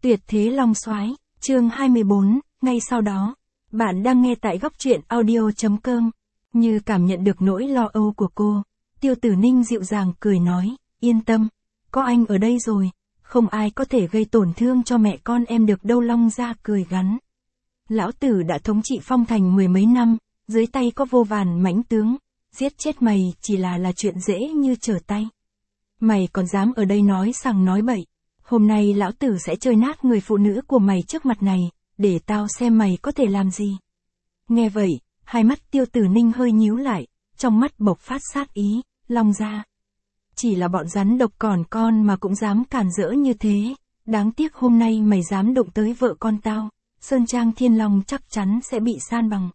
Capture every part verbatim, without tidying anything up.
Tuyệt thế long soái, chương hai mươi bốn, ngay sau đó, bạn đang nghe tại góc truyện audio.com. Như cảm nhận được nỗi lo âu của cô, Tiêu Tử Ninh dịu dàng cười nói, yên tâm, có anh ở đây rồi, không ai có thể gây tổn thương cho mẹ con em được đâu. Long Gia cười gắn. Lão tử đã thống trị Phong Thành mười mấy năm, dưới tay có vô vàn mãnh tướng, giết chết mày chỉ là là chuyện dễ như trở tay. Mày còn dám ở đây nói sằng nói bậy, hôm nay lão tử sẽ chơi nát người phụ nữ của mày trước mặt này, để tao xem mày có thể làm gì. Nghe vậy, hai mắt Tiêu Tử Ninh hơi nhíu lại, trong mắt bộc phát sát ý, Long Gia. Chỉ là bọn rắn độc còn con mà cũng dám cản rỡ như thế, đáng tiếc hôm nay mày dám đụng tới vợ con tao, Sơn Trang Thiên Long chắc chắn sẽ bị san bằng.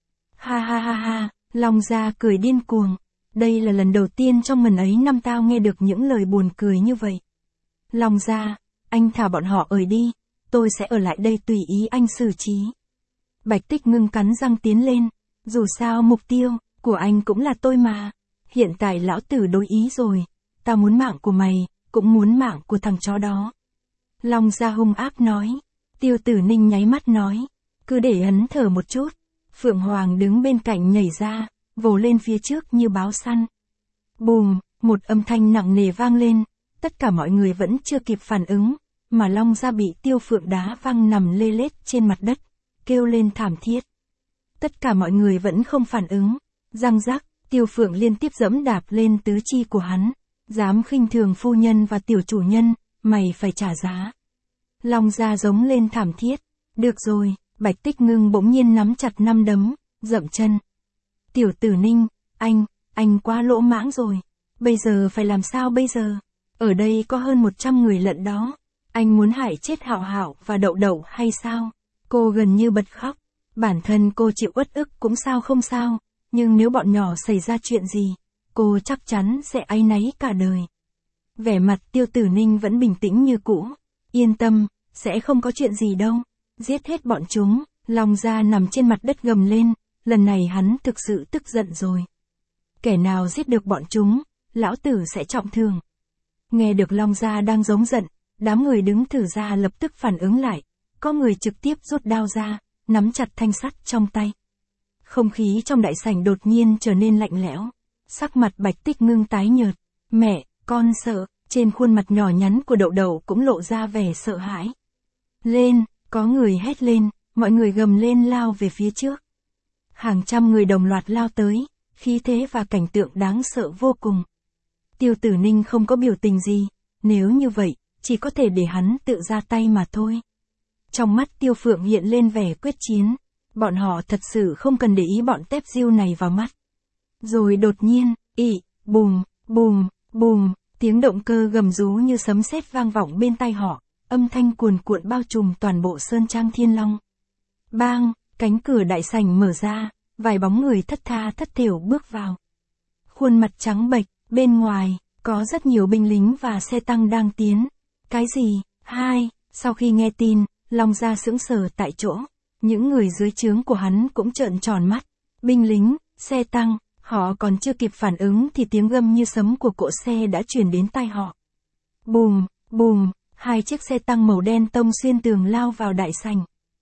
Ha ha ha ha, Long Gia cười điên cuồng, đây là lần đầu tiên trong ngần ấy năm tao nghe được những lời buồn cười như vậy. Long Gia, anh thả bọn họ ở đi, tôi sẽ ở lại đây tùy ý anh xử trí. Bạch Tích Ngưng cắn răng tiến lên, dù sao mục tiêu của anh cũng là tôi mà, hiện tại lão tử đối ý rồi, tao muốn mạng của mày, cũng muốn mạng của thằng chó đó. Long Gia hung ác nói. Tiêu Tử Ninh nháy mắt nói, cứ để hắn thở một chút. Phượng Hoàng đứng bên cạnh nhảy ra, vồ lên phía trước như báo săn. Bùm, một âm thanh nặng nề vang lên, tất cả mọi người vẫn chưa kịp phản ứng, mà Long Gia bị Tiêu Phượng đá văng nằm lê lết trên mặt đất, kêu lên thảm thiết. Tất cả mọi người vẫn không phản ứng, răng rắc, Tiêu Phượng liên tiếp giẫm đạp lên tứ chi của hắn, dám khinh thường phu nhân và tiểu chủ nhân, mày phải trả giá. Long Gia giống lên thảm thiết. Được rồi, Bạch Tích Ngưng bỗng nhiên nắm chặt năm đấm, dậm chân. Tiểu Tử Ninh, anh, anh quá lỗ mãng rồi. Bây giờ phải làm sao bây giờ? Ở đây có hơn một trăm người lận đó. Anh muốn hại chết Hạo Hạo và Đậu Đậu hay sao? Cô gần như bật khóc. Bản thân cô chịu uất ức cũng sao không sao. Nhưng nếu bọn nhỏ xảy ra chuyện gì, cô chắc chắn sẽ áy náy cả đời. Vẻ mặt Tiêu Tử Ninh vẫn bình tĩnh như cũ. Yên tâm, sẽ không có chuyện gì đâu. Giết hết bọn chúng. Long Gia nằm trên mặt đất gầm lên, lần này hắn thực sự tức giận rồi. Kẻ nào giết được bọn chúng, lão tử sẽ trọng thương. Nghe được Long Gia đang giống giận, đám người đứng thử ra lập tức phản ứng lại. Có người trực tiếp rút đao ra, nắm chặt thanh sắt trong tay. Không khí trong đại sảnh đột nhiên trở nên lạnh lẽo. Sắc mặt Bạch Tích Ngưng tái nhợt. Mẹ, con sợ. Trên khuôn mặt nhỏ nhắn của Đậu Đậu cũng lộ ra vẻ sợ hãi. Lên, có người hét lên, mọi người gầm lên lao về phía trước. Hàng trăm người đồng loạt lao tới, khí thế và cảnh tượng đáng sợ vô cùng. Tiêu Tử Ninh không có biểu tình gì, nếu như vậy, chỉ có thể để hắn tự ra tay mà thôi. Trong mắt Tiêu Phượng hiện lên vẻ quyết chiến, bọn họ thật sự không cần để ý bọn tép diêu này vào mắt. Rồi đột nhiên, ị, bùm, bùm, bùm, tiếng động cơ gầm rú như sấm sét vang vọng bên tai họ, âm thanh cuồn cuộn bao trùm toàn bộ Sơn Trang Thiên Long. Bang, cánh cửa đại sảnh mở ra, vài bóng người thất tha thất thểu bước vào. Khuôn mặt trắng bệch, bên ngoài, có rất nhiều binh lính và xe tăng đang tiến. Cái gì? Hai, sau khi nghe tin, Long Gia sững sờ tại chỗ. Những người dưới trướng của hắn cũng trợn tròn mắt. Binh lính, xe tăng, họ còn chưa kịp phản ứng thì tiếng gầm như sấm của cỗ xe đã truyền đến tai họ. Bùm, bùm, hai chiếc xe tăng màu đen tông xuyên tường lao vào đại sảnh.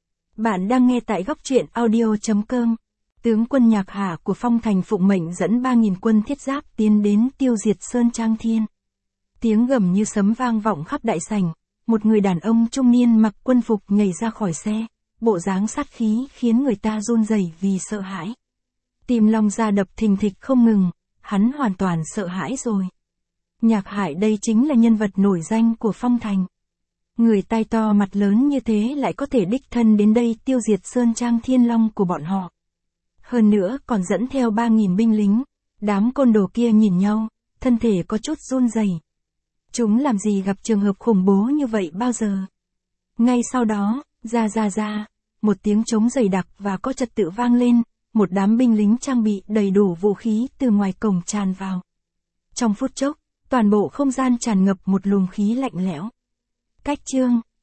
Bạn đang nghe tại góc truyện audio.com. Tướng quân Nhạc Hà của Phong Thành phụng mệnh dẫn ba nghìn quân thiết giáp tiến đến tiêu diệt Sơn Trang Thiên. Tiếng gầm như sấm vang vọng khắp đại sảnh. Một người đàn ông trung niên mặc quân phục nhảy ra khỏi xe, bộ dáng sát khí khiến người ta run rẩy vì sợ hãi. Tim Long Gia đập thình thịch không ngừng, hắn hoàn toàn sợ hãi rồi. Nhạc Hải đây chính là nhân vật nổi danh của Phong Thành. Người tai to mặt lớn như thế lại có thể đích thân đến đây tiêu diệt Sơn Trang Thiên Long của bọn họ. Hơn nữa còn dẫn theo ba nghìn binh lính, đám côn đồ kia nhìn nhau, thân thể có chút run rẩy. Chúng làm gì gặp trường hợp khủng bố như vậy bao giờ? Ngay sau đó, ra ra ra, một tiếng trống dày đặc và có trật tự vang lên, một đám binh lính trang bị đầy đủ vũ khí từ ngoài cổng tràn vào. Trong phút chốc, toàn bộ không gian tràn ngập một luồng khí lạnh lẽo. Cách chương,